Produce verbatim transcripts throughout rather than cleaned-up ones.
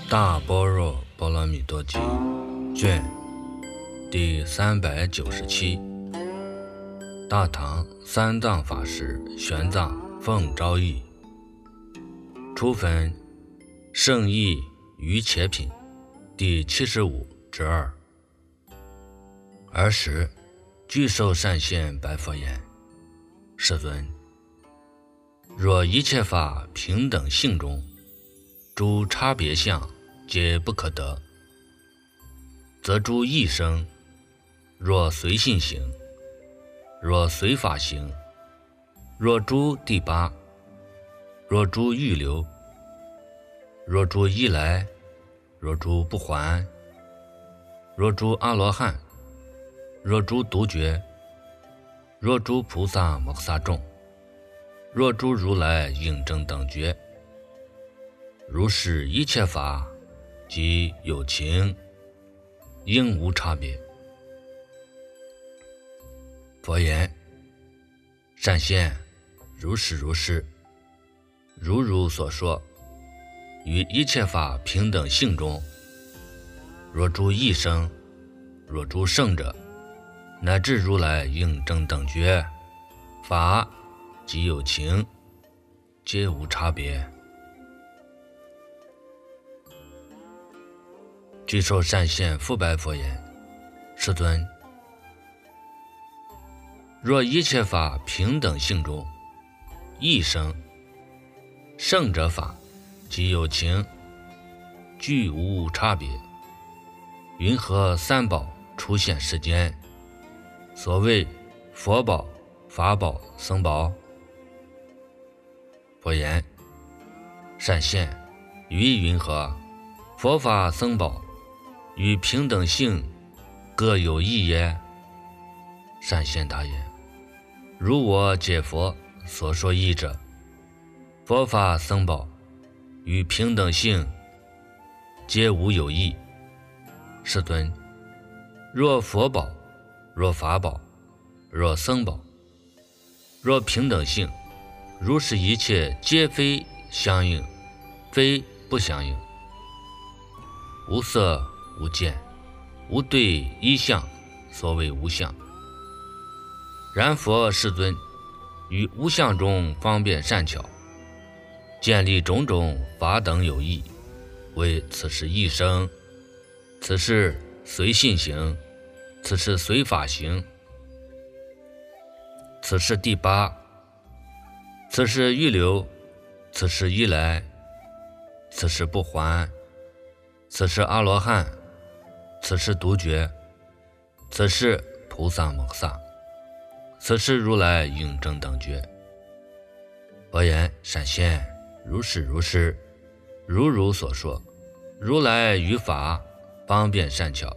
大般若波罗蜜多经卷第三百九十七，大唐三藏法师玄奘奉诏译，初分圣义于且品第七十五之二。尔时具受善现白佛言：世尊，若一切法平等性中，诸差别相皆不可得，则诸异生，若随性行，若随法行，若诸第八，若诸欲流，若诸依来，若诸不还，若诸阿罗汉，若诸独觉，若诸菩萨摩诃萨众，若诸如来应正等觉，如是一切法，即有情，应无差别。佛言：善现，如是如是，如汝所说，于一切法平等性中，若诸异生，若诸圣者，乃至如来应正等觉，法即有情，皆无差别。具受善现复白佛言：世尊，若一切法平等性中，异生，圣者法即有情，具无差别，云何三宝出现世间？所谓佛宝、法宝、僧宝。佛言：善现，于云何？佛法僧宝与平等性各有异耶？善现答言：如我解佛所说义者，佛法僧宝与平等性皆无有异。世尊，若佛宝，若法宝，若僧宝，若平等性，如是一切皆非相应，非不相应，无色无见，无对一相，所谓无相。然佛世尊于无相中方便善巧，建立种种法等有异，为此是异生，此是随性行，此是随法行，此是第八，此是欲流，此是依来，此是不还，此是阿罗汉，此是独觉，此是菩萨摩诃萨，此是如来应正等觉。佛言：善现，如是如是，如汝所说，如来于法方便善巧，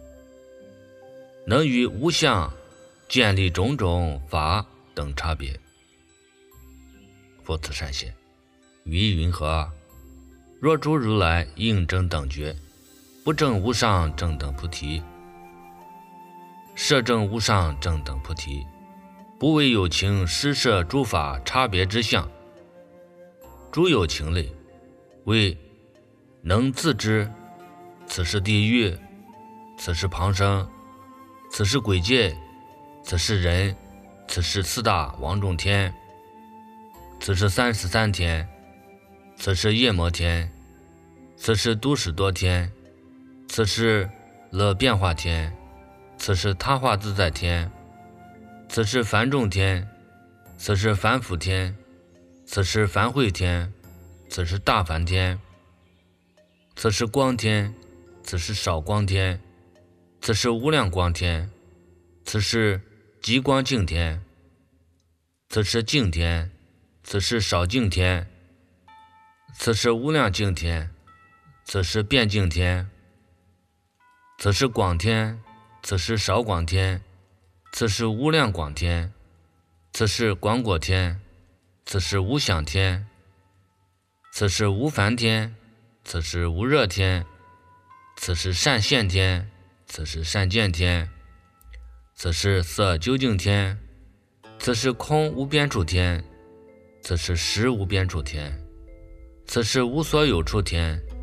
能于无相建立种种法等差别。复次善现，于云何？若诸如来应正等觉，不证无上正等菩提，摄证无上正等菩提，不为有情施设诸法差别之相，诸有情类，为能自知此是地狱，此是旁生，此是鬼界，此是人，此是四大王众天，此是三十三天，此是夜摩天，此是都史多天，此是乐变化天，此是他化自在天，此是梵众天，此是梵辅天，此是梵会天，此是大梵天，此是光天，此是少光天，此是无量光天，此是极光净天，此是净天，此是少净天，此是无量净天，此是变净天，此是广天，此是少广天，此是无量广天，此是广果天，此是无想天，此是无烦天，此是无热天，此是善现天，此是善见天，此是色究竟天，此是空无边处天，此是实无边处天，此是无所有处天，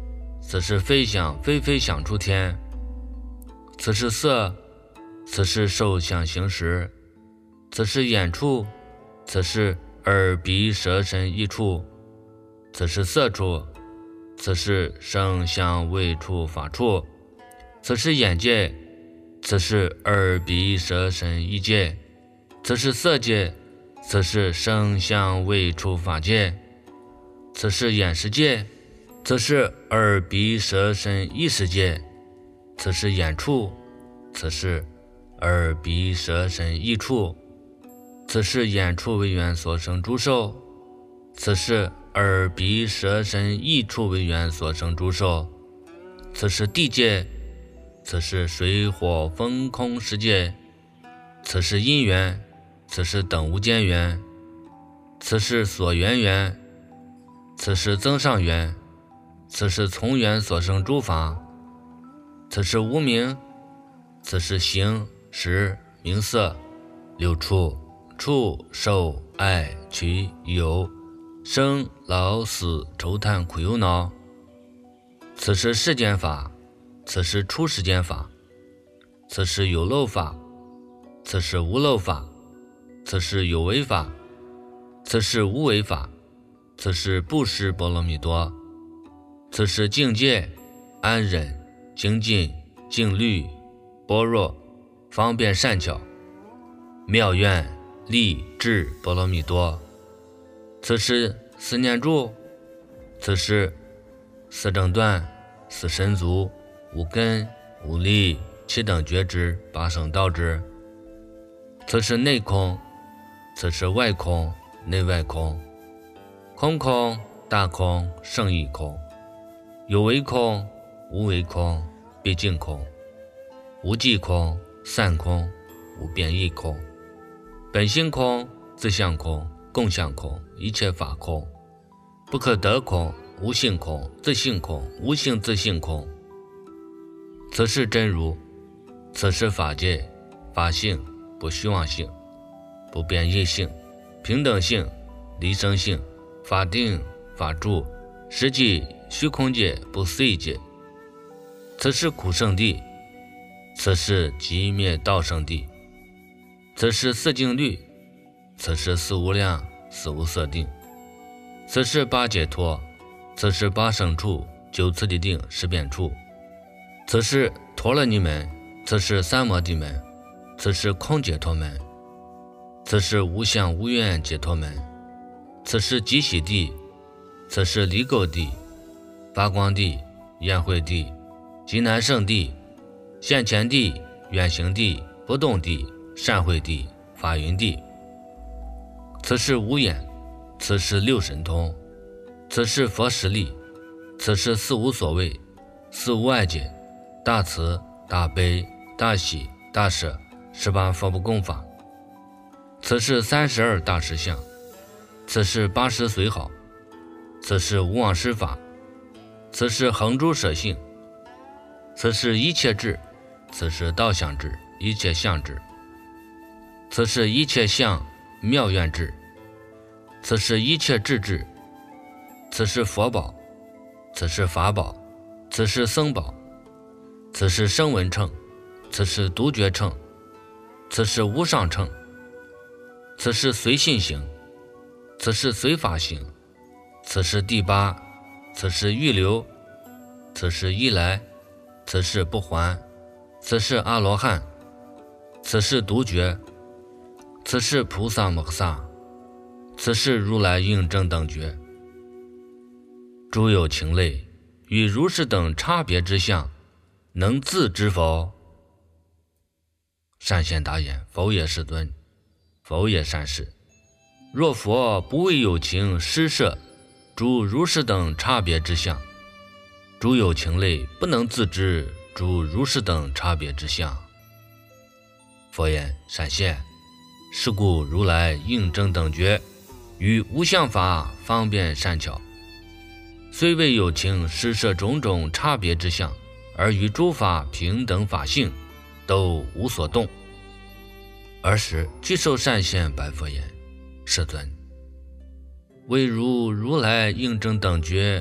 此是飞翔，飞飞翔出天；此是色，此是受想行识；此是眼处，此是耳鼻舌身意处；此是色处，此是声香味触法处；此是眼界，此是耳鼻舌身意界；此是色界，此是声香味触法界；此是眼识界，此是耳鼻舌身意识界；此是眼处，此是耳鼻舌身意处；此是眼处为缘所生诸受；此是耳鼻舌身意处为缘所生诸受；此是地界，此是水火风空世界；此是因缘，此是等无间缘；此是所缘缘，此是增上缘；此是从缘所生诸法；此是无明，此是形识名色六处触受爱取有生老死愁叹苦忧恼；此是世间法，此是出世间法；此是有漏法，此是无漏法；此是有为法，此是无为法；此是布施波罗蜜多；此是境界安忍精进静虑般若方便善巧妙愿力智波罗蜜多；此是四念住；此是四正断四神足五根五力七等觉知八圣道知；此是内空；此是外空内外空；空空大空圣义空；有为空无为空毕竟空；无记空散空无变异空；本性空自相空共相空一切法空；不可得空无性空自性空无性自性空。此是真如，此是法界法性不虚妄性不变异性平等性离生性法定法住实际虚空界不思议界。此是苦圣地，此是极灭道圣地，此是四静虑，此是四无量四无色定，此是八解脱，此是八圣处九次第定十遍处，此是陀罗尼门，此是三摩地门，此是空解脱门，此是无相无愿解脱门，此是极喜地，此是离垢地发光地宴会地极难胜地现前地远行地不动地善会地法云地。此是无眼，此是六神通，此是佛实力，此是四无所谓四无碍解大慈大悲大喜大舍十八佛不共法。此是三十二大实相，此是八十随好，此是无妄施法，此是恒诸舍性，此是一切智，此是道相智一切相智，此是一切相妙愿智，此是一切智智，此是佛宝，此是法宝，此是僧宝，此是声闻乘，此是独觉乘，此是无上乘，此是随信行，此是随法行，此是第八，此是预流，此是一来，此是不还，此是阿罗汉，此是独觉，此是菩萨摩诃萨，此是如来应正等觉。诸有情类与如是等差别之相，能自知否？善现答言：否也，世尊。否也，善士。若佛不为有情施设诸如是等差别之相，诸有情类不能自知诸如是等差别之相。佛言：善现，是故如来应正等觉于无相法方便善巧，虽为有情施设种种差别之相，而于诸法平等法性都无所动。尔时具受善现白佛言：世尊，为如如来应正等觉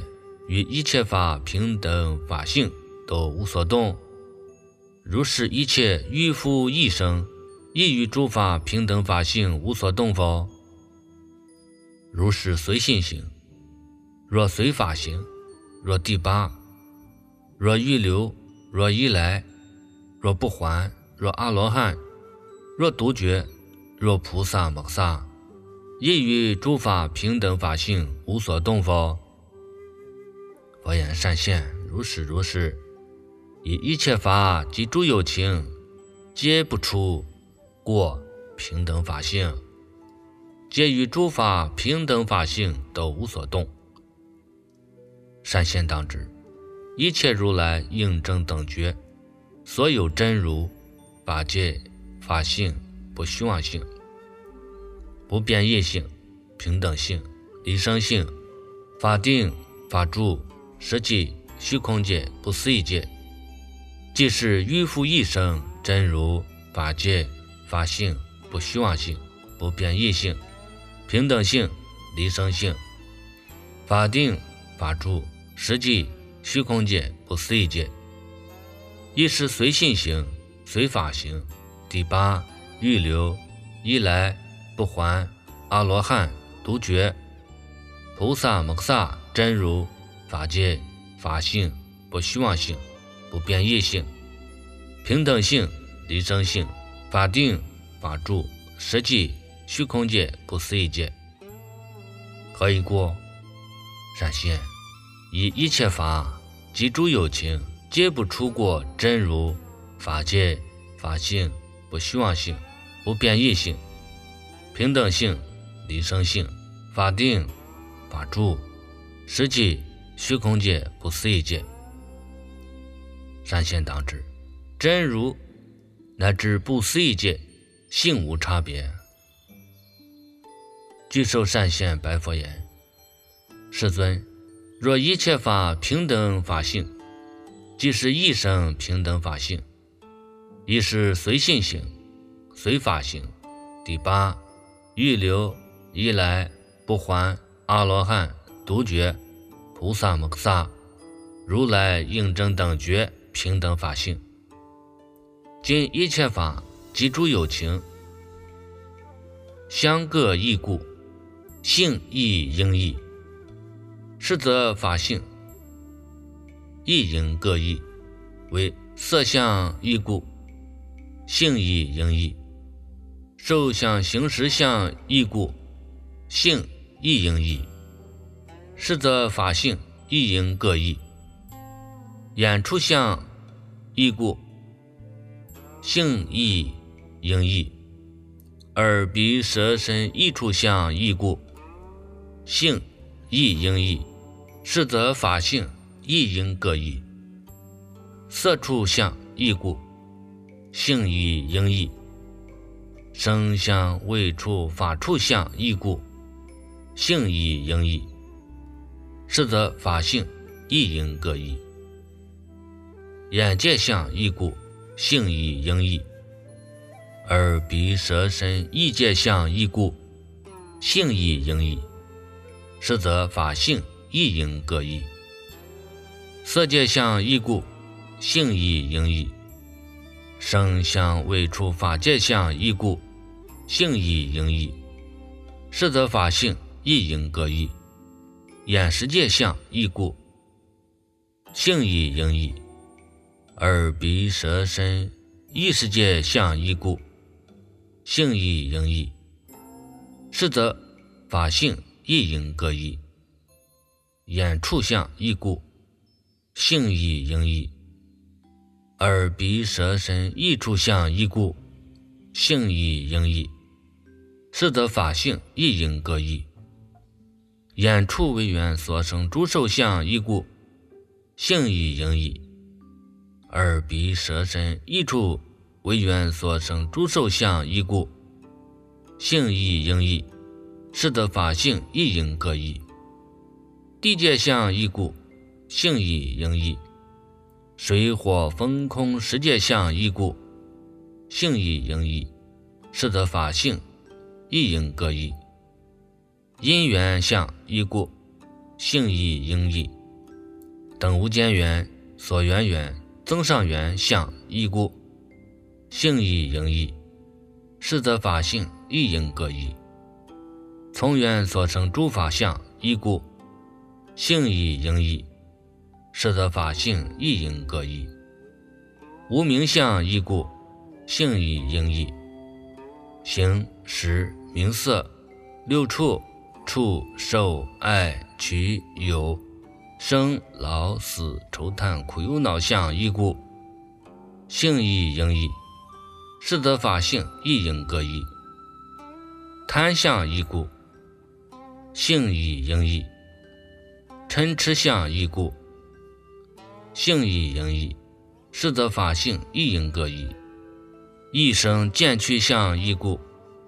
与一切法平等法性都无所动，如是一切欲复一生，亦与诸法平等法性无所动否？如是随性行，若随法行，若第八，若预流，若依来，若不还，若阿罗汉，若独觉，若菩萨摩萨，亦与诸法平等法性无所动否？佛言：善现，如是如是。以一切法及诸有情，皆不出过平等法性，皆与诸法平等法性都无所动。善现当知，一切如来应正等觉，所有真如法界法性，不虚妄性，不变异性，平等性，离生性，法定法住，实际虚空界，不思议界，即是欲复一生真如法界法性，不虚妄性，不变异性，平等性，离生性，法定法住，实际虚空界，不思议界，亦是随性行，随法行，第八预流，依来，不还，阿罗汉，独觉，菩萨摩萨，真如法界法性，不虚妄性，不变异性，平等性，离生性，法定法住，实际虚空界，不思议界。何以故？善现，以一切法及诸有情，皆不出过真如法界法性，不虚妄性，不变异性，平等性，离生性，法定法住，实际虚空界，不思议界。善现当知，真如乃至不思议界，性无差别。具受善现白佛言：世尊，若一切法平等法性，即是一生平等法性，亦是随性行，随法行，第八预流，依来，不还，阿罗汉，独觉，菩萨摩萨，如来应正等觉平等法性。今一切法及诸有情，相各异故，性亦应异，是则法性亦应各异，为色相异故，性亦应异；受相行识相异故，性亦应异，是则法性亦应各异；眼触相异故，性亦应异；耳鼻舌身意触相异故，性亦应异，是则法性亦应各异；色触相异故，性亦应异；声相味触法触相异故，性亦应异，是则法性亦应各异；眼界相异故，性亦应异；耳鼻舌身意界相异故，性亦应异，是则法性亦应各异；色界相异故，性亦应异；声相味触法界相异故，性亦应异，是则法性亦应各异；眼识界相异故，性亦应异；耳鼻舌身意识界相异故，性亦应异，是则法性亦应各异；眼触相异故，性亦应异；耳鼻舌身意触相异故，性亦应异，是则法性亦应各异；眼触为缘所生诸受相异故，性亦应异；耳鼻舌身意触为缘所生诸受相异故，性亦应异，是则法性亦应各异；地界相异故，性亦应异；水火风空十界相异故，性亦应异，是则法性亦应各异；因缘相异故，性亦应异； 等无间缘、所缘缘、增上缘相异故，性亦应异，实则法性亦应各异。从缘所生诸法相异故，性亦应异，实则法性亦应各异。无名相异故，性亦应异。形、识、名色、六处、触、受、爱、取、有、生、老、死、愁叹、苦忧恼相异故，性亦应异，实则法性亦应各异。贪相异故，性亦应异。嗔痴相异故，性亦应异，实则法性亦应各异。一生见趣相异故，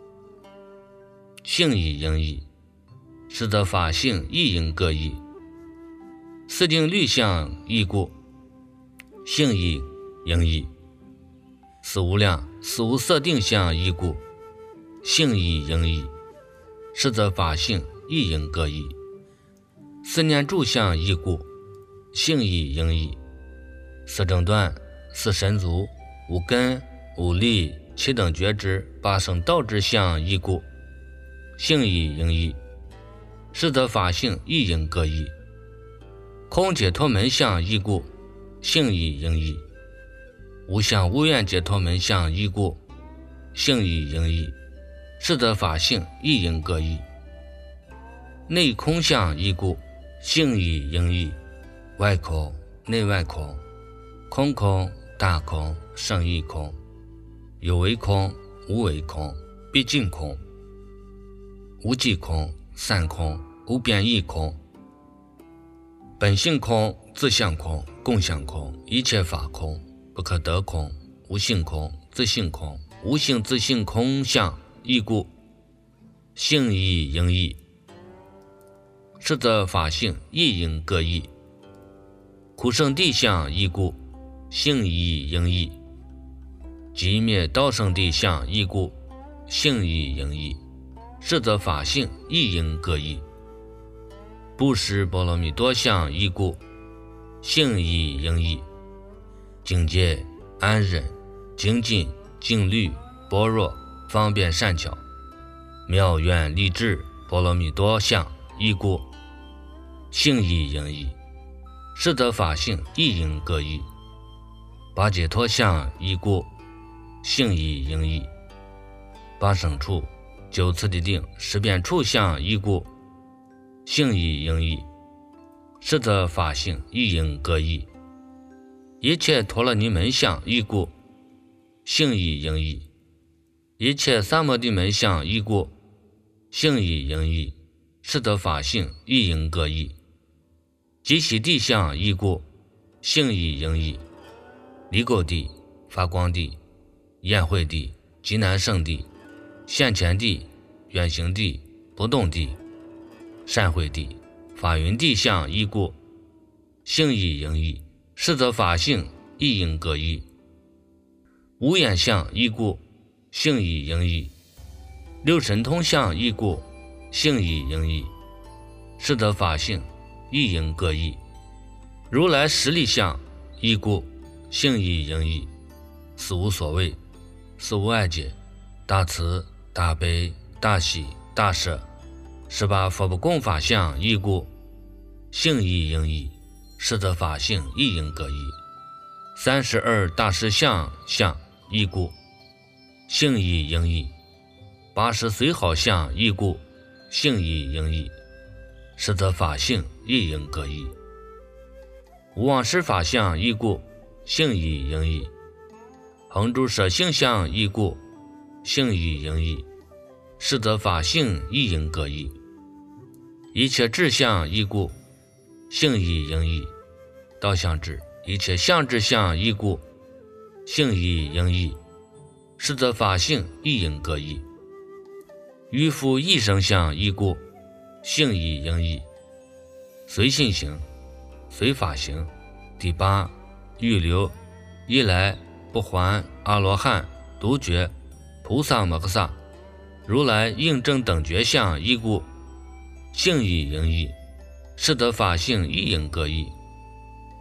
性亦应异，实则法性亦应各异。四定律相异故，性亦应异。四无量、四无色定相异故，性亦应异，实则法性亦应各异。四念住相异故，性亦应异。四正断、四神足、五根、五力、七等觉知、八圣道之相异故，性亦应异，实则法性亦应各异。空解脱门相异故，性亦应异。无相无愿解脱门相异故，性亦应异，实则法性亦应各异。内空相异故，性亦应异。外空、内外空、空空、大空、胜义空、有为空、无为空、毕竟空、无际空、散空、无变异空、本性空、自相空、共相空、一切法空、不可得空、无性空、自性空、无性自性空相异故，性亦应异，实则法性亦应各异。苦圣地相异故，性亦应异。即灭道圣地相异故，性亦应异，实则法性亦应各异。不识波罗蜜多相异故，性亦应异。境界、安忍、精进、静虑、般若、方便善巧、妙愿力智波罗蜜多相异故，性亦应异，实则法性亦应各异。八解脱相异故，性亦应异。八省处、九次第定、十变处相异故，性亦应异，实则法性亦应各异。一切陀罗尼门相异故，性亦应异。一切三摩地门相异故，性亦应异，实则法性亦应各异。即喜地相异故，性亦应异。离垢地、发光地、宴会地、极难胜地、现前地、远行地、不动地、善会地、法云地相异故，性亦应异，实则法性亦应各异。无眼相异故，性亦应异。六神通相异故，性亦应异，实则法性亦应各异。如来实力相异故，性亦应异。四无所谓、四无碍解、大慈、大悲、大喜、大舍、十八佛不共法相异故，性亦应异，实则法性亦应各异。三十二大士相相异故，性亦应异。八十随好相异故，性亦应异，实则法性亦应各异。无妄施法相异故，性亦应异。恒诸舍性相异故，性亦应异，实则法性亦应各异。一切智相异故，性亦应异。道相智、一切相智相异故，性亦应异，实则法性亦应各异。于复一生相异故，性亦应异。随信行、随法行、第八、预流、一来、不还、阿罗汉、独觉、菩萨摩诃萨、如来应正等觉相异故，性亦应异，实则法性亦应各异。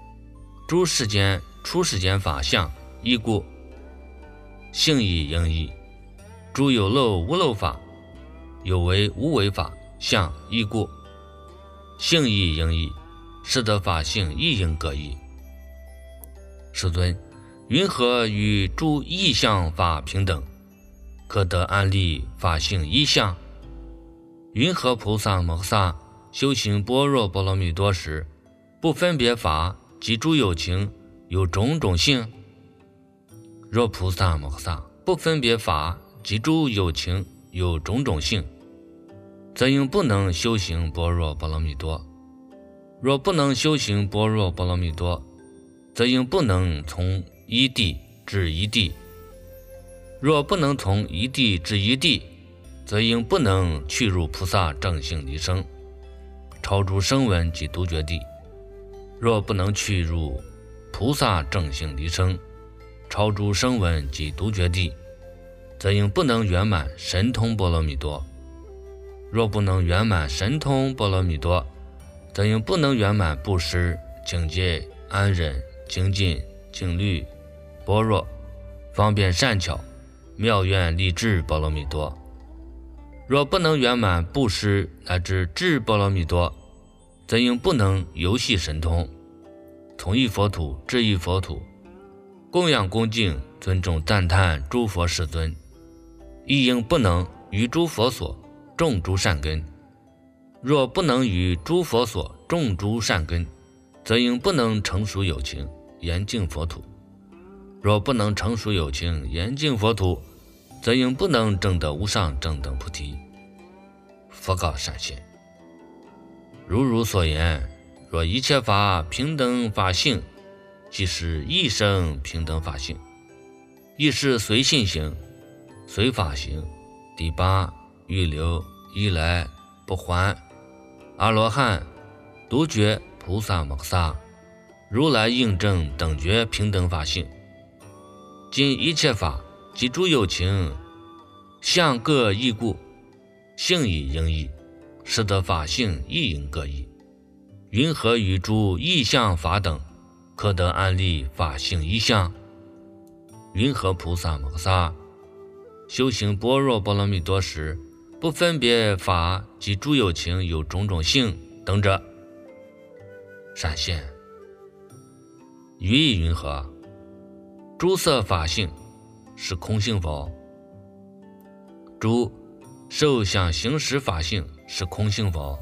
诸世间出世间法相亦故，性亦应异。诸有漏无漏法，有为无为法相亦故，性亦应异，是得法性亦应各异。世尊，云何与诸异相法平等，可得安立法性一相？云何菩萨摩诃萨修行般若波罗蜜多时，不分别法及诸有情有种种性？若菩萨摩诃萨不分别法及诸有情有种种性，则应不能修行般若波罗蜜多。若不能修行般若波罗蜜多，则应不能从一地至一地。若不能从一地至一地，则应不能去入菩萨正性离生，超诸声闻及独觉地。若不能去入菩萨正性离生，超诸声闻及独觉地，则应不能圆满神通波罗蜜多。若不能圆满神通波罗蜜多，则应不能圆满布施、警戒、安忍、精进、静虑、般若、方便善巧、妙愿力智波罗蜜多。若不能圆满布施乃至智波罗蜜多，则应不能游戏神通，从一佛土至一佛土，供养恭敬尊重赞叹诸佛世尊，亦应不能于诸佛所种诸善根。若不能于诸佛所种诸善根，则应不能成熟有情严净佛土。若不能成熟有情严净佛土，则应不能证得无上正等菩提。佛告善现，如汝所言，若一切法平等法性，即是一生平等法性，亦是随性行、随法行。第八预流一来不还，阿罗汉、独觉、菩萨摩诃萨、如来应证等觉平等法性。今一切法及诸有情相各异故，性亦应异，是得法性亦应各异。云何与诸异相法等，可得安立法性一相？云何菩萨摩诃萨修行般若波罗蜜多时，不分别法及诸有情有种种性等者？善现，于意云何？诸色法性是空性否？诸受想行识法性是空性否？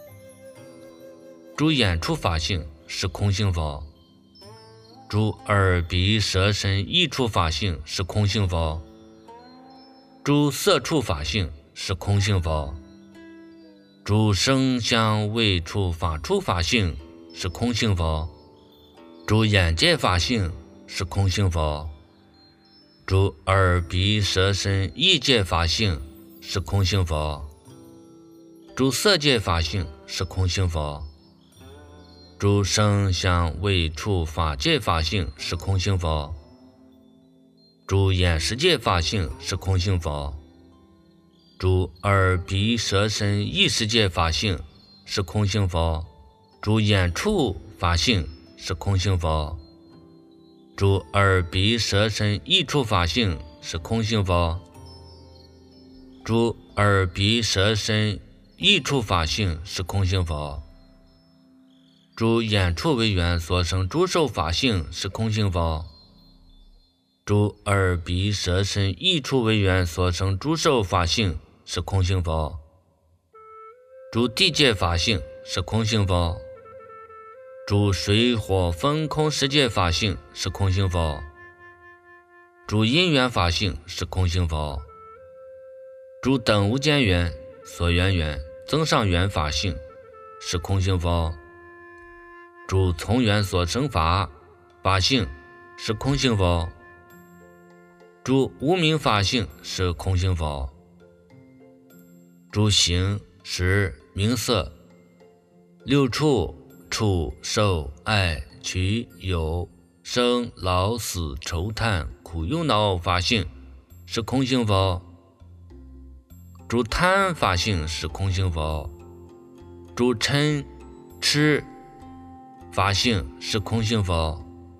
诸眼触法性是空性否？诸耳鼻舌身意触法性是空性否？诸色触法性是空性否？诸声香味触法触法性是空性否？诸眼界法性是空性否？诸耳鼻舌身意界法性是空性否？诸色界法性是空性否？诸声香味触法界法性是空性否？诸眼识界法性是空性否？诸耳鼻舌身意识界法性是空性否？诸眼触法性是空性否？诸耳鼻舌身意触法性是空性否？诸耳鼻舌身意触法性是空性否？诸眼触为缘所生诸受法性是空性否？诸耳鼻舌身意触为缘所生诸受法性是空性否？诸地界法性是空性否？诸水火风空十界法性是空性否？诸因缘法性是空性否？诸等无间缘、所缘缘、增上缘法性是空性否？诸从缘所生法法性是空性否？诸无明法性是空性否？诸形识名色六处触受爱取有生老死愁叹苦忧恼法性是空性否？诸贪法性是空性否？诸嗔痴法性是空性否？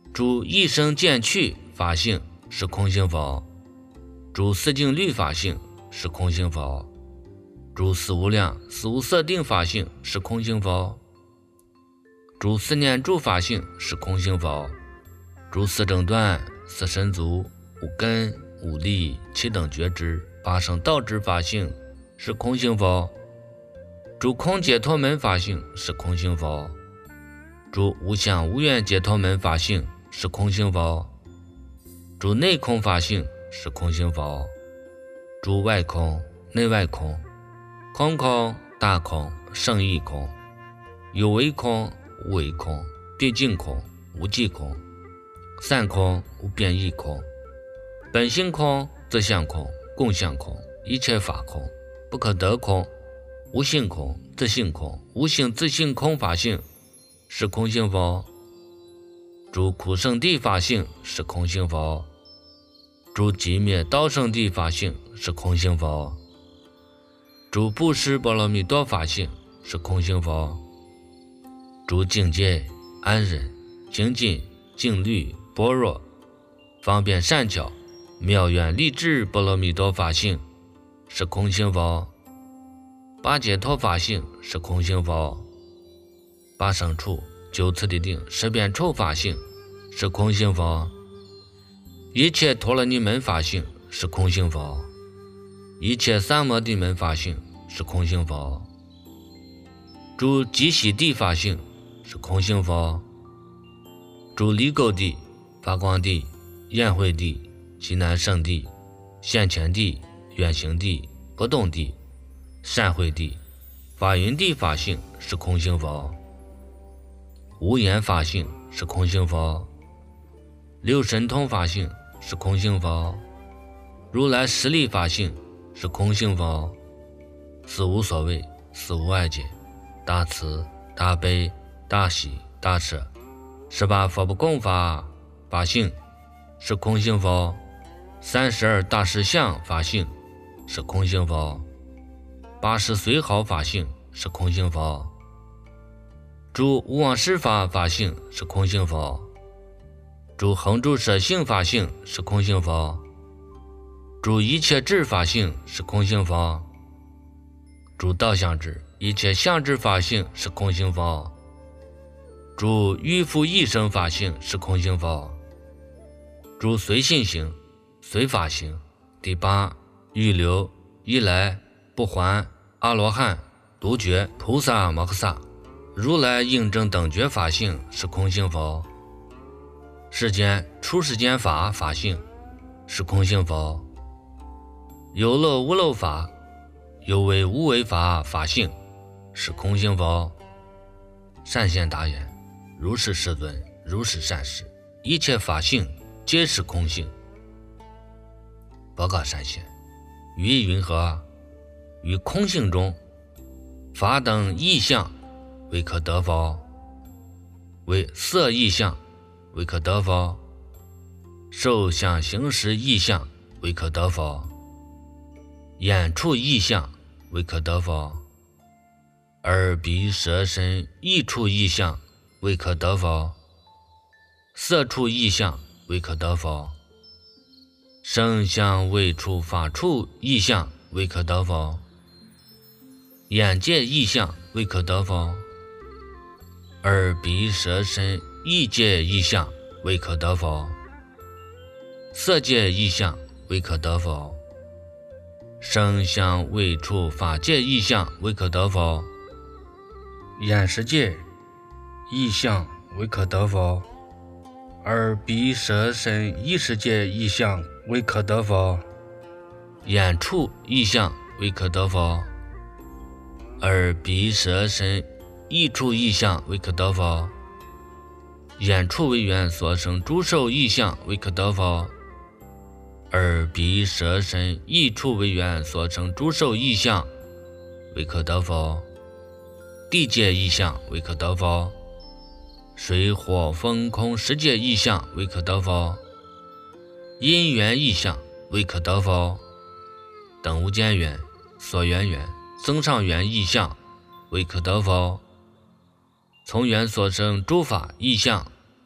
诸一生渐去法性是空性否？诸四境律法性是空性否？诸四无量四无色定法性是空性否？诸四念住法性是空性否？诸四正断四神足五根五力七等觉知八圣道之法性是空性否？诸空解脱门法性是空性否？诸无相无愿解脱门法性是空性否？诸内空法性是空性否？诸外空内外空空空大空圣义空有为空无为空毕竟空无际空散空无变异空本性空自相空共相空一切法空不可得空无性空自性空无性自性空法性是空性否？诸苦圣地法性是空性否？诸寂灭道圣地法性是空性否？诸布施波罗蜜多法性是空性否？诸境界安忍精进静虑般若方便善巧妙远立志波罗蜜多法性是空性否？八解脱法性是空性否？八生处九次第定十变处法性是空性否？一切陀罗尼门法性是空性否？一切三摩地门法性是空性否？诸极喜地法性是空性否？诸离垢地发光地宴会地极难胜地现前地远行地不动地善会地法云地法性是空性否？无言法性是空性否？六神通法性是空性否？如来实力法性是空性否？四无所谓四无碍解大慈大悲大喜大舍十八佛不共法法性是空性否？三十二大实相法性是空性否？八十随好法性是空性否？诸无妄施法法性是空性否？诸恒住舍性法性是空性否？诸一切智法性是空性否？诸道相智一切相智法性是空性否？诸欲复一生法性是空性否？诸随性行随法行第八预流一来不还阿罗汉独觉菩萨摩诃萨如来应证等觉法性是空性否？世间出世间法法性是空性否？有漏无漏法有为无为法法性是空性否？善现答言：如是世尊，如是善事，一切法性皆是空性。报告善现，语意云何？于空性中，法等异相为可得否？为色异相为可得否？受想行识异相为可得否？眼触异相为可得否？耳鼻舌身意触异相为可得否？色触异相为可得否？声相味触法触异相为可得否？眼界异相为可得否？耳鼻舌身意界异相为可得否？色界异相为可得否？声香味触法界异相为可得否？眼识界异相为可得否？耳鼻舌身意识界异相为可得否？眼触异相为可得否？耳鼻舌身意触异相为可得否？眼触为缘所生诸受异相为可得否？耳鼻舌身意触为缘所生诸受异相为可得否？地界异相为可得否？水火风空十界异相为可得否？因缘异相为可得否？等无间缘所缘缘增上缘异相为可得否？从缘所生诸法异相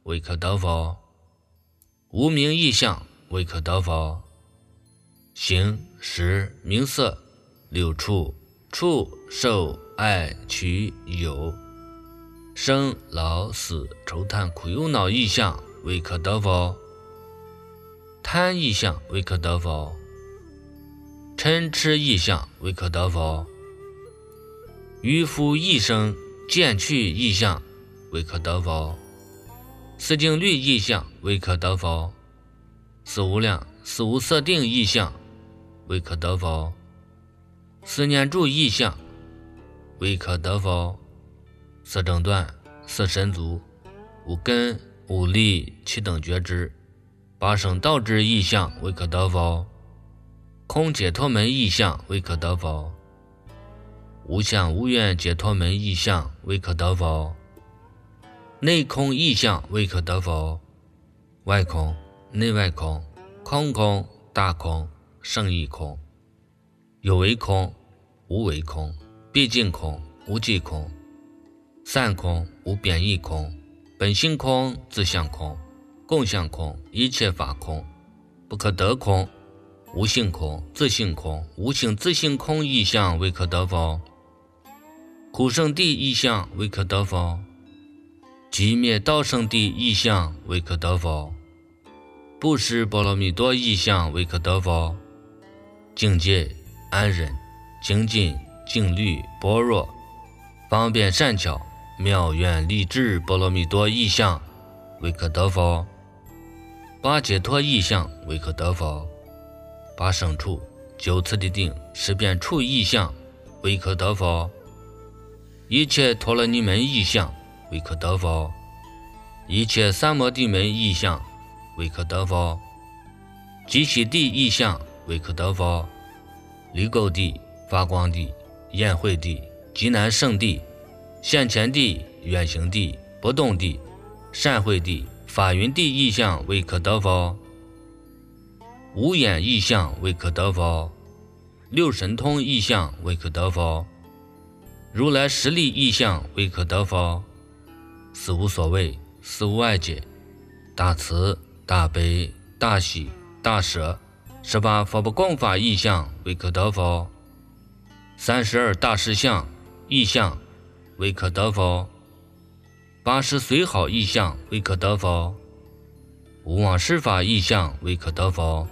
未可得否？无名意象未可得否？形、识、名色、六处、触、受、爱、取、有、生、老、死、愁叹、苦、忧、恼意象未可得否？贪意象未可得否？嗔痴意象未可得否？愚夫一生见趣意象未可得否？四境律意象未可得否？四无量、四无色定意象未可得否？四念住意象未可得否？四正断、四神足、五根、五力、七等觉知、八圣道之意象未可得否？空解脱门意象未可得否？无相无愿解脱门意象未可得否？内空意象未可得否？外空、内外空、空空、大空、圣意空、有为空、无为空、毕竟空、无际空、散空、无贬义空、本性空、自相空、共相空、一切法空、不可得空、无性空、自性空、无性自性空意象未可得否？苦圣地意象未可得否？寂灭道圣地意象未可得否？布施波罗蜜多意象未可得否？境界、安忍、精进、静虑、般若、方便善巧、妙愿力智波罗蜜多意象未可得否？八解脱意象未可得否？八圣处、九次第定、十遍处意象未可得否？一切陀罗尼门意象未可得否？一切三摩地门意象未可得否？极喜地意象未可得否？离垢地、发光地、宴会地、极难胜地、现前地、远行地、不动地、善会地、法云地意象未可得否？无眼意象未可得否？六神通意象未可得否？如来实力意象未可得否？四无所谓、四无碍解、大慈、大悲、大喜、大舍、十八佛不共法意象未可得否？三十二大士相意象未可得否？八十随好意象未可得否？无妄施法意象未可得否？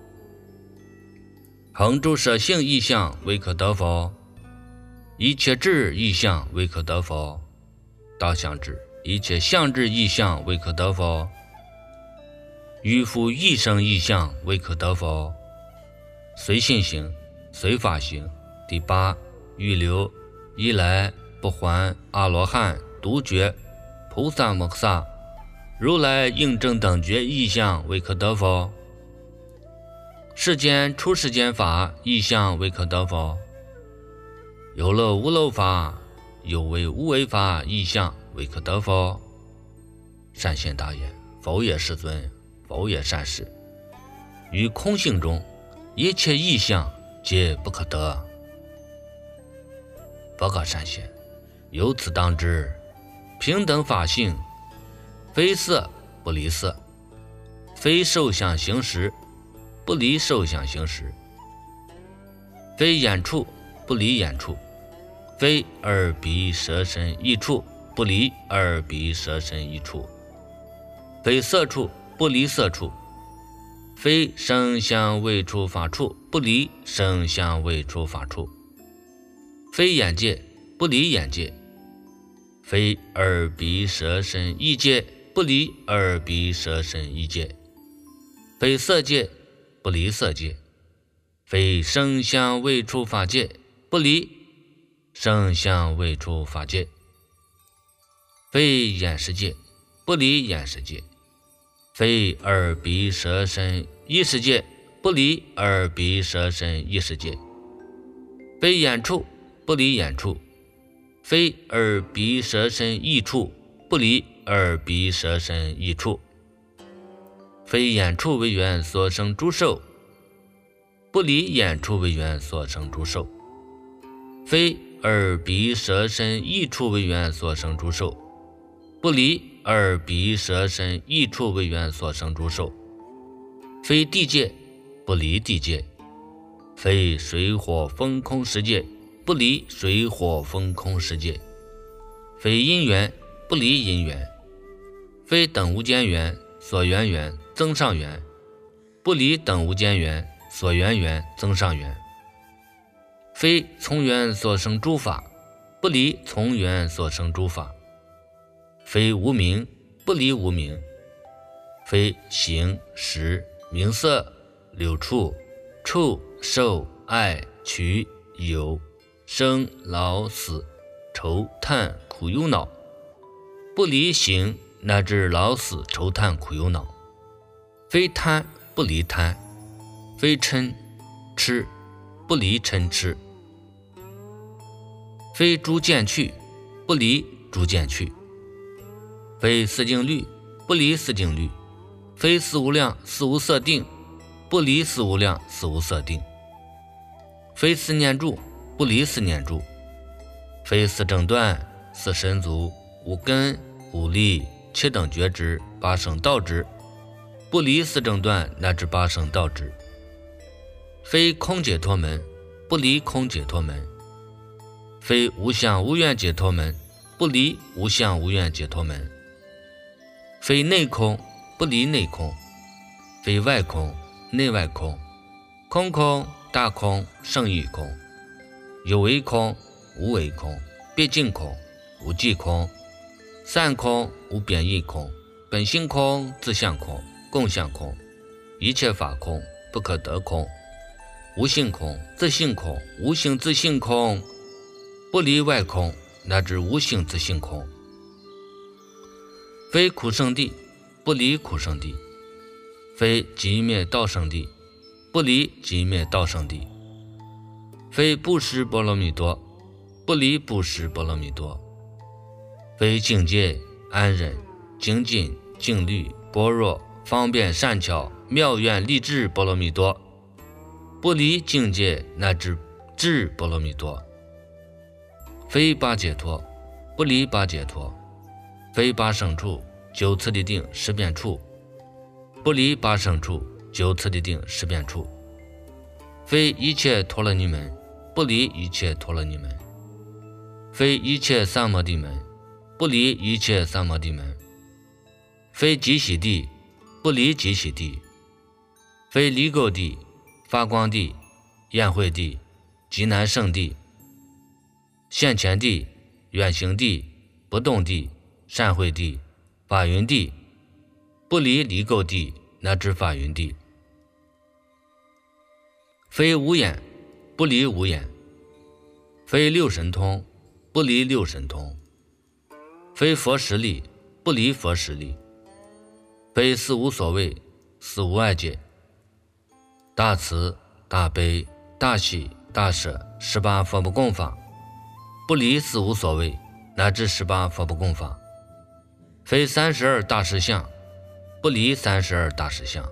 恒住舍性意象未可得否？一切智意象未可得否？道相智、一切相智意象未可得否？愚夫一生意象未可得否？随信行、随法行。第八，预流、一来、不还、阿罗汉、独觉、菩萨摩诃萨、如来应正等觉意象未可得否？世间出世间法意象未可得否？有漏无漏法、有为无为法意象未可得否？善现大言，否也世尊，否也善士。于空性中，一切意象皆不可得。不可善现，由此当知，平等法性，非色不离色，非受想行识不离受想行识，非眼处不离眼处，非耳鼻舌身意处不离耳鼻舌身意处，非色处不离色处，非声香味触法处不离声香味触法处，非眼界不离眼界，非耳鼻舌身意界不离耳鼻舌身意界，非色界不离色界，非声香味触法界不离声香味触法界，非眼识界不离眼识界，非耳鼻舌身意识界不离耳鼻舌身意识界，非眼处不离眼处，非耳鼻舌身意处不离耳鼻舌身意处，非眼处为缘所生诸受不离眼处为缘所生诸受，非耳鼻舌身意处为缘所生诸受不离而彼舍身一处为缘所生诸受，非地界不离地界，非水火风空世界不离水火风空世界，非因缘不离因缘，非等无间缘所缘缘增上缘不离等无间缘所缘缘增上缘，非从缘所生诸法不离从缘所生诸法，非无明不离无明，非形识名色六处触受爱取有生老死愁叹苦忧恼，不离形乃至老死愁叹苦忧恼，非贪不离贪，非嗔痴不离嗔痴，非诸见趣不离诸见趣，非四境律不离四境律，非四无量四无色定不离四无量四无色定，非四念住不离四念住，非四正断四神足五根五力七等觉知八圣道知不离四正断乃至八圣道知，非空解脱门不离空解脱门，非无相无愿解脱门不离无相无愿解脱门，非内空不离内空，非外空内外空，空空大空胜义空，有为空无为空，毕竟空无际空，散空无变异空，本性空自相空共相空，一切法空不可得空，无性空自性空无性自性空，不离外空乃至无性自性空，非苦圣地不离苦圣地，非寂灭道圣地不离寂灭道圣地，非布施波罗蜜多不离布施波罗蜜多，非境界安忍精进静虑般若方便善巧妙愿力智波罗蜜多不离境界乃至智波罗蜜多，非八解脱不离八解脱，非八圣处九次第定十遍处不离八圣处九次第定十遍处，非一切陀罗尼门不离一切陀罗尼门，非一切三摩地门不离一切三摩地门，非极喜地不离极喜地，非离垢地发光地宴会地极难胜地现前地远行地不动地善会地法云地不离离垢地乃至法云地，非无眼不离无眼，非六神通不离六神通，非佛实力不离佛实力，非四无所谓四无碍界，大慈大悲大喜大舍十八佛不共法不离四无所谓乃至十八佛不共法，非三十二大实相不离三十二大实相，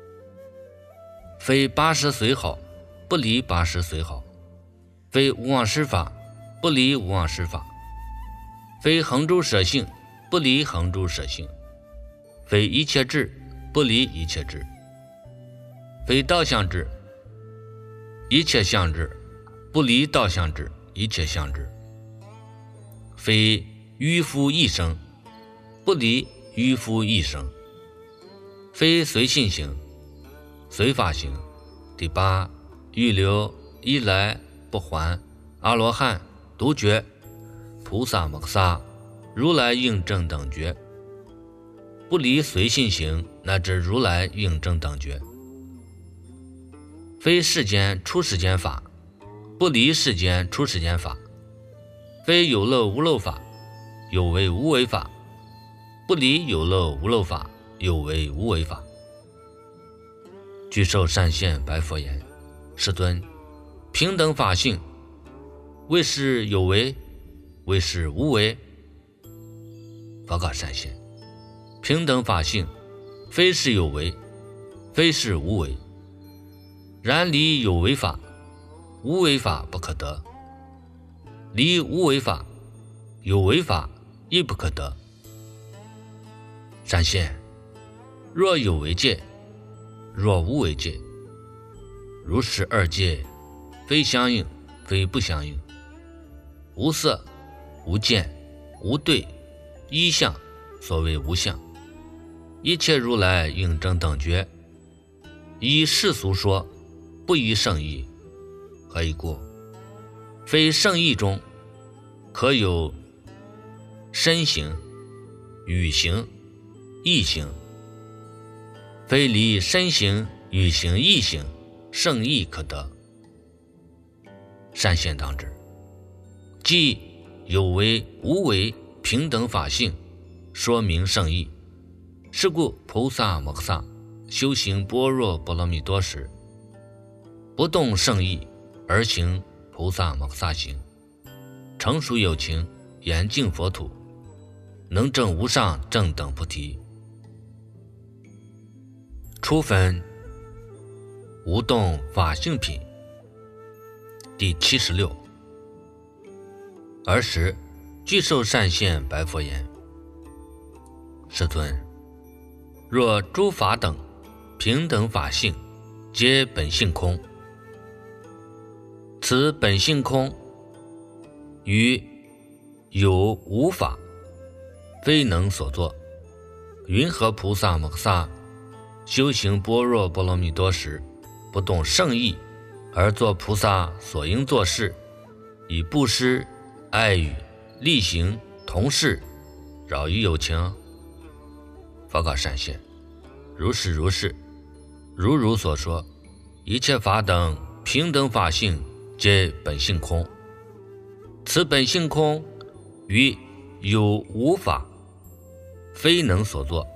非八十随好不离八十随好，非无妄施法不离无妄施法，非恒诸舍性不离恒诸舍性，非一切智不离一切智，非道相智一切相智不离道相智一切相智，非愚夫一生不离愚夫一生，非随信行随法行。第八，预留一来不还阿罗汉独觉菩萨摩诃萨如来应正等觉，不离随信行乃至如来应正等觉，非世间出世间法不离世间出世间法，非有漏无漏法有为无为法不离有漏无漏法有为无为法。具受善现白佛言：世尊，平等法性为是有为为是无为？佛告善现：平等法性非是有为非是无为，然离有为法无为法不可得，离无为法有为法亦不可得。 善现，若有为界，若无为界，如是二界，非相应，非不相应，无色，无见，无对，一相，所谓无相。一切如来应证等觉，依世俗说，不依圣义。何以故？非圣义中可有身形、语形、意形，非离身形、语形、意形，圣义可得。善现当知，即有为无为平等法性，说明圣义。是故菩萨摩诃萨修行般若波罗蜜多时，不动圣意而行菩萨摩诃萨行，成熟有情，严净佛土，能证无上正等菩提。初分无动法性品第七十六。尔时具受善现白佛言：世尊，若诸法等平等法性，皆本性空。此本性空，于有无法，非能所作。云何菩萨摩诃萨修行般若波罗蜜多时，不动圣意，而作菩萨所应作事，以布施、爱语、力行、同事，饶于有情？佛告善现：如是如是，如如所说，一切法等平等法性，皆本性空。此本性空，于有无法，非能所作。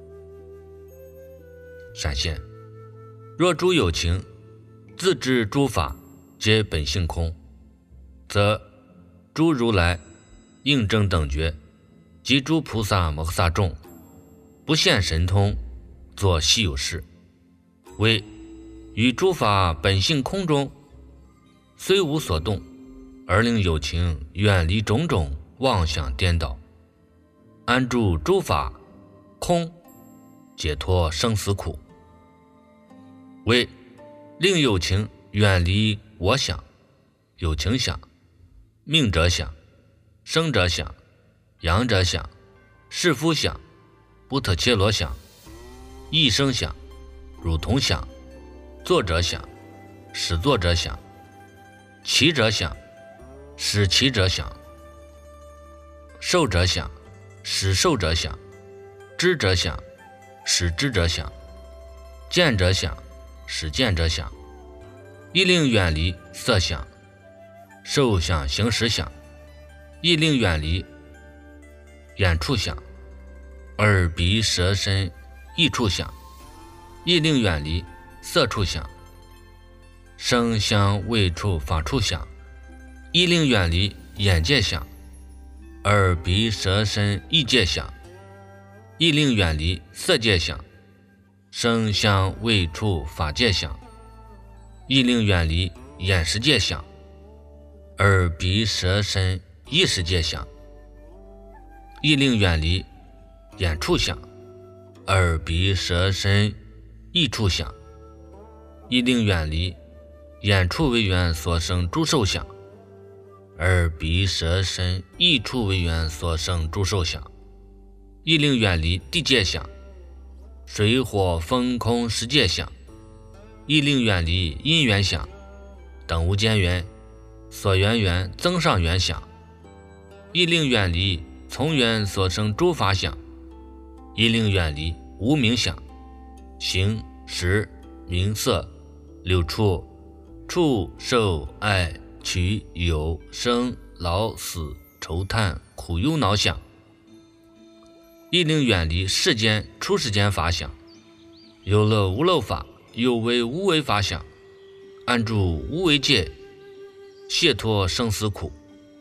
善现，若诸有情自知诸法皆本性空，则诸如来应证等觉及诸菩萨摩诃萨众，不现神通，作稀有事，为于诸法本性空中，虽无所动，而令有情远离种种妄想颠倒，安住诸法空，解脱生死苦。为令有情远离我想、有情想、命者想、生者想、养者想、士夫想、布特切罗想、一生想、汝同想、作者想、使作者想、骑者想、使骑者想、受者想、使受者想、知者想、使知者想、见者想、使见者想，亦令远离色想、受想行识想，亦令远离眼触想、耳鼻舌身意触想，亦令远离色触想、声香味触法触想，亦令远离眼界想、耳鼻舌身意界想，亦令远离色界想、声香味触法界想，亦令远离眼识界想、耳鼻舌身意识界想，亦令远离眼触想、耳鼻舌身意触想，亦令远离眼触为缘所生诸受想，耳鼻舌身意触为缘所生诸受想，亦令远离地界想、水火风空十界想，亦令远离因缘想、等无间缘、所缘缘增上缘想，亦令远离从缘所生诸法想，亦令远离无明想、形识名色六处触受爱取有生老死愁叹苦忧恼想，亦令远离世间出世间法想，有乐无漏法、有为无为法想，安住无为界，解脱生死苦。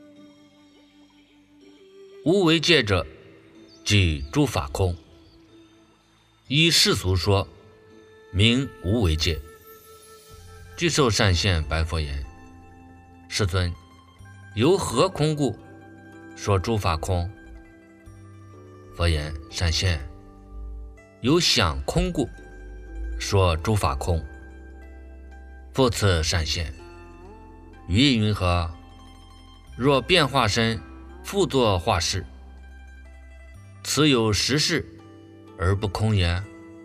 无为界者，即诸法空。依世俗说，名无为界。具受善现白佛言：世尊，由何空故说诸法空？佛言：善现， 有想空故，说诸法空。复次善现，语意云何？若变化身，复作化事，此有实事而不空也。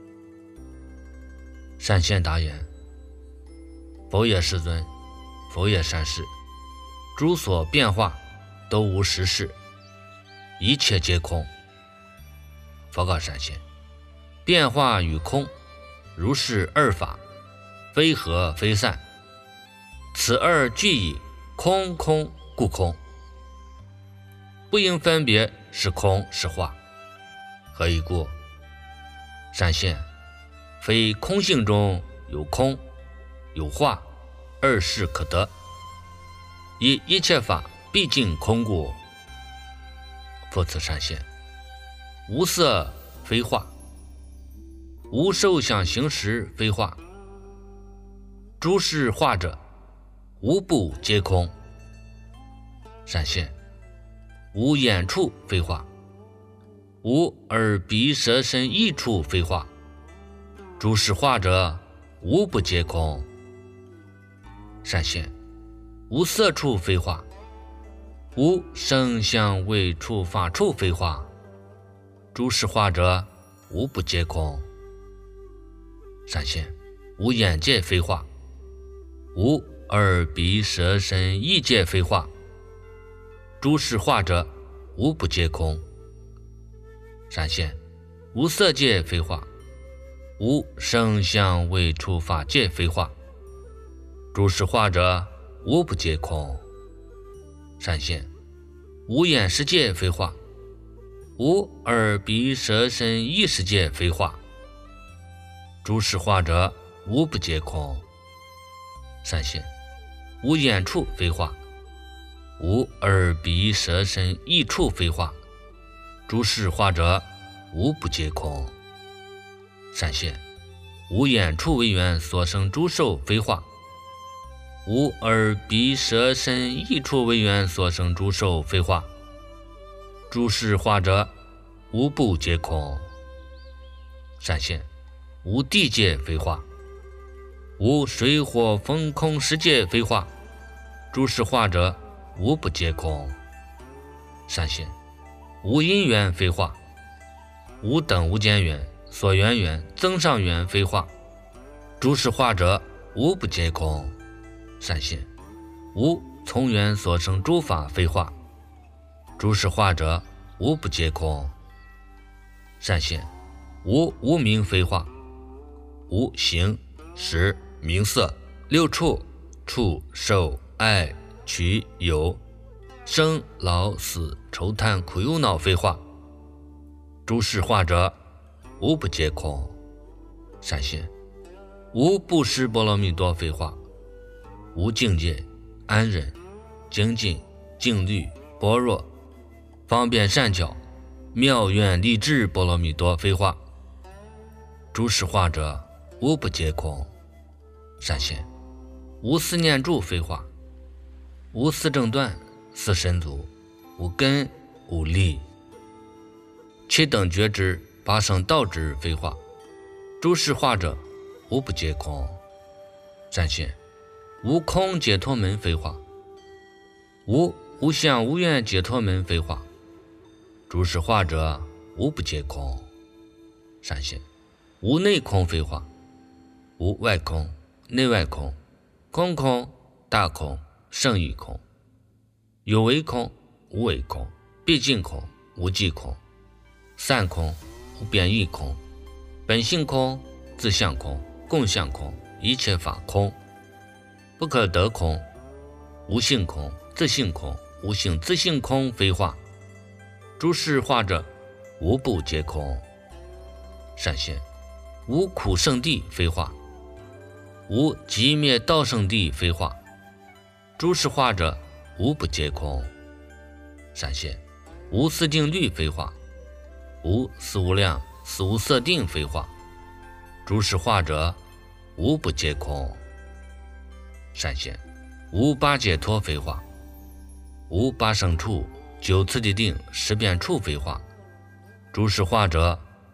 善现答言：否也，世尊，否也，善士。诸所变化都无实事，一切皆空。佛告善现：变化与空，如是二法，非合非散，此二俱以空空故空，不应分别是空是化。何以故？善现，非空性中有空有化二事可得，以一切法毕竟空故。复次善现，无色非化，无受想行识非化，诸事化者，无不皆空。善现，无眼处非化，无耳鼻舌身意处非化，诸事化者，无不皆空。善现，无色处非化，无声香味触法处非化，诸事化者，无不皆空。善现，无眼界非化，无耳鼻舌身意界非化，诸事化者，无不皆空。善现，无色界非化，无声香味触法界非化，诸事化者，无不皆空。善现，无眼识界非化，无耳鼻舌身意识界非化，诸事化者，无不皆空。善现，无眼处非化，无耳鼻舌身意处非化，诸事化者，无不皆空。善现，无眼处为缘所生诸受非化，无耳鼻舌身意处为缘所生诸受非化，诸事化者，无不皆空。善现，无地界非化，无水火风空十界非化，诸事化者，无不皆空。善现，无因缘非化，无等无间缘所缘缘增上缘非化，诸事化者，无不皆空。善现，无从缘所生诸法非化，诸事化者，无不皆空。善现，无无明非化，无形识名色六处触受爱取有生老死愁叹苦忧恼非化，诸事化者，无不皆空。善现，无布施波罗蜜多非化，无境界安忍精进静虑般若方便善巧妙愿力智波罗蜜多非化，诸事化者，无不皆空。善现，无思念住非化，无思正断四身足，无根无力，七等觉知八圣道之非化，诸事化者，无不皆空。善现，无空解脱门非化，无无相无愿解脱门非化，诸事化者，无不皆空。善现，无内空非化，无外空内外空空空大空胜义空，有为空无为空毕竟空无际空散空无变异空本性空自相空共相空一切法空不可得空无性空自性空无性自性空非化，诸事化者，无不皆空。善现，无苦圣地非化，无寂灭道圣地非化，诸事化者，无不皆空。善现，无四定律非化，无四无量四无色定非化，诸事化者，无不皆空。善现，无八解脱非化，无八生处九次第定十变处非化，诸事化者，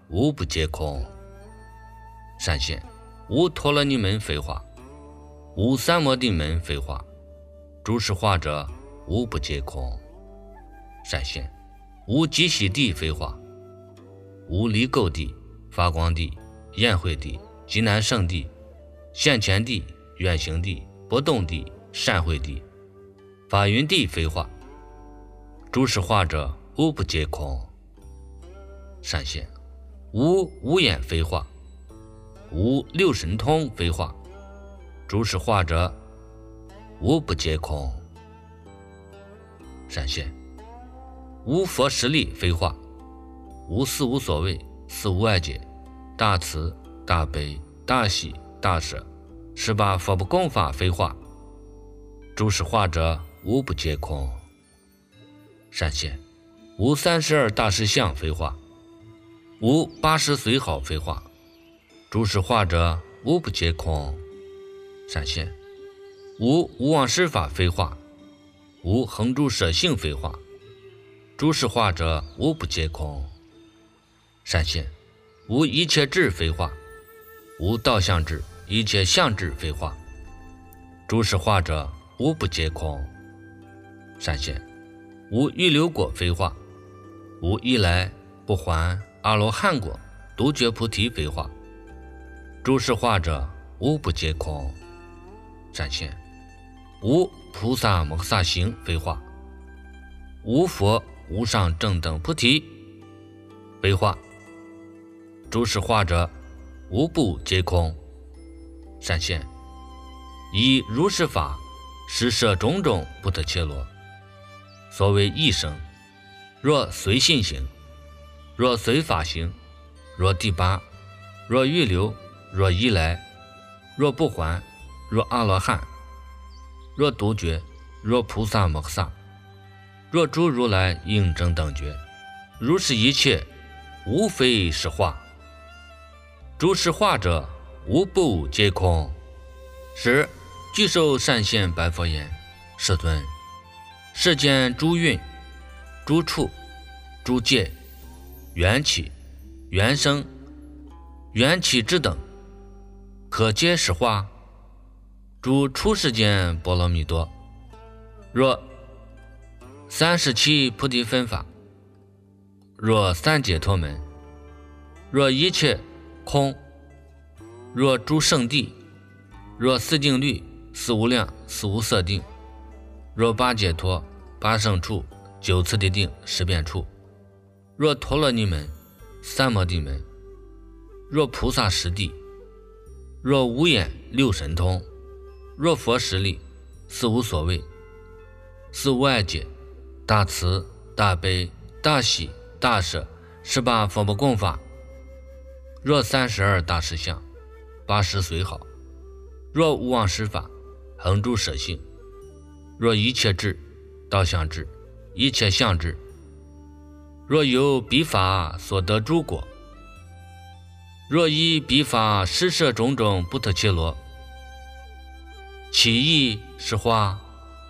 无不皆空。闪现，无陀罗尼门废话，无三摩地门废话，诸事化者无不皆空。闪现，无极喜地废话，无离垢地、发光地、宴会地、极难胜地、现前地、远行地、不动地、善会地、法云地废话，诸事化者无不皆空。闪现，无无眼废话，无六神通废话，诸事化者无不皆空。闪现，无佛实力废话，无四无所谓、四无碍解、大慈、大悲、大喜、大舍、十八佛不共法废话，诸事化者无不皆空。闪现，无三十二大士相废话，无八十随好废话，诸事化者无不皆空。闪现，无无妄施法废话，无恒诸舍性废话，诸事化者无不皆空。闪现，无一切智废话，无道相智、一切相智废话，诸事化者无不皆空。闪现，无预流果废话，无一来不还阿罗汉果、独觉菩提废话，诸事化者无不皆空。闪现，无菩萨摩诃萨行废话，无佛无上正等菩提废话，诸事化者无不皆空。闪现，以如是法实摄种种不特切罗。所谓一生，若随信行，若随法行，若第八，若预流，若一来，若不还，若阿罗汉，若独觉，若菩萨摩诃萨，若诸如来应正等觉，如是一切无非是化，诸事化者无不皆空。十具受善现白佛言：世尊，世间诸蕴、诸处、诸界、缘起、缘生、缘起之等，可皆是化？诸出世间波罗蜜多，若三十七菩提分法，若三解脱门，若一切空，若诸圣地，若四定律、四无量、四无色定，若八解脱、八圣处、九次第定、十变处，若陀罗尼门、三摩地门，若菩萨实地，若无眼六神通，若佛实力，四无所谓、四无碍解、大慈、大悲、大喜、大舍、十八佛不共法，若三十二大士相，八十随好，若无妄施法，恒诸舍性，若一切智、道相智、一切相智，若由彼法所得诸果，若依彼法施设种种不特切罗，其意是化？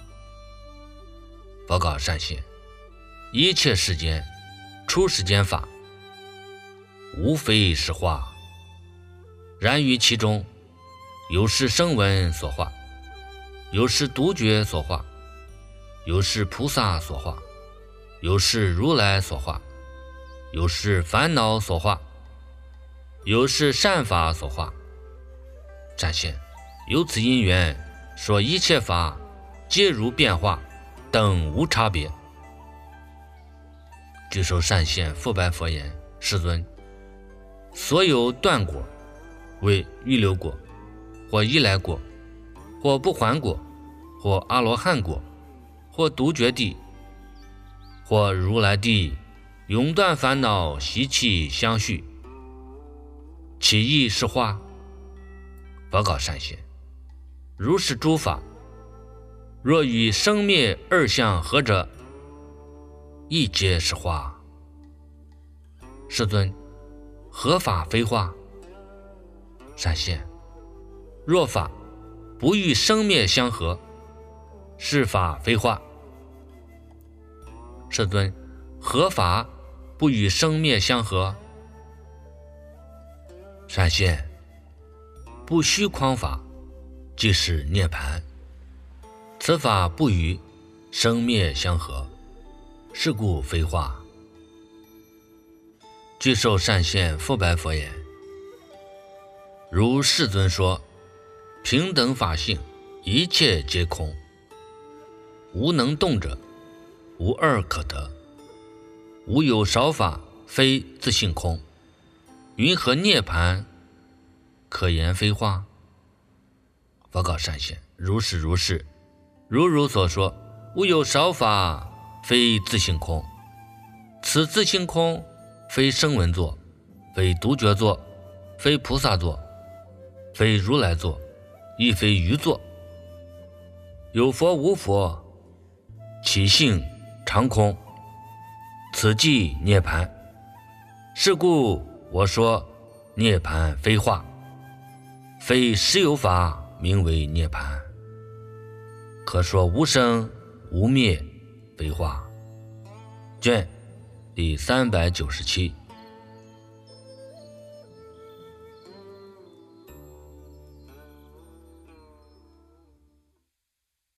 佛告善现，一切世间出世间法，无非是化。然于其中，有是声闻所化，有是独觉所化，有是菩萨所化，有是如来所化，有是烦恼所化，有是善法所化。善现，由此因缘，说一切法皆如变化，等无差别。具受善现复白佛言：世尊，所有断果，为预流果，或依来果，或不还果，或阿罗汉果，或独觉地，或如来地，永断烦恼习气相续，其意是化？佛告善现，如是诸法，若与生灭二相合者，亦皆是化。世尊，何法非化？善现，若法不与生灭相合，是法非化。世尊，何法不与生灭相合？ 善现，不虚诳法，即是涅槃。此法不与生灭相合，是故非化。具受善现复白佛言：如世尊说，平等法性，一切皆空，无能动者，无二可得，无有少法，非自性空，云何涅槃可言非化？佛告善现：如是如是，如如所说，无有少法，非自性空。此自性空，非声闻作，非独觉作，非菩萨作，非如来作，亦非愚作。有佛无佛，其性常空，此即涅槃。是故我说涅槃非化，非实有法名为涅槃，可说无生无灭非化。卷第三百九十七。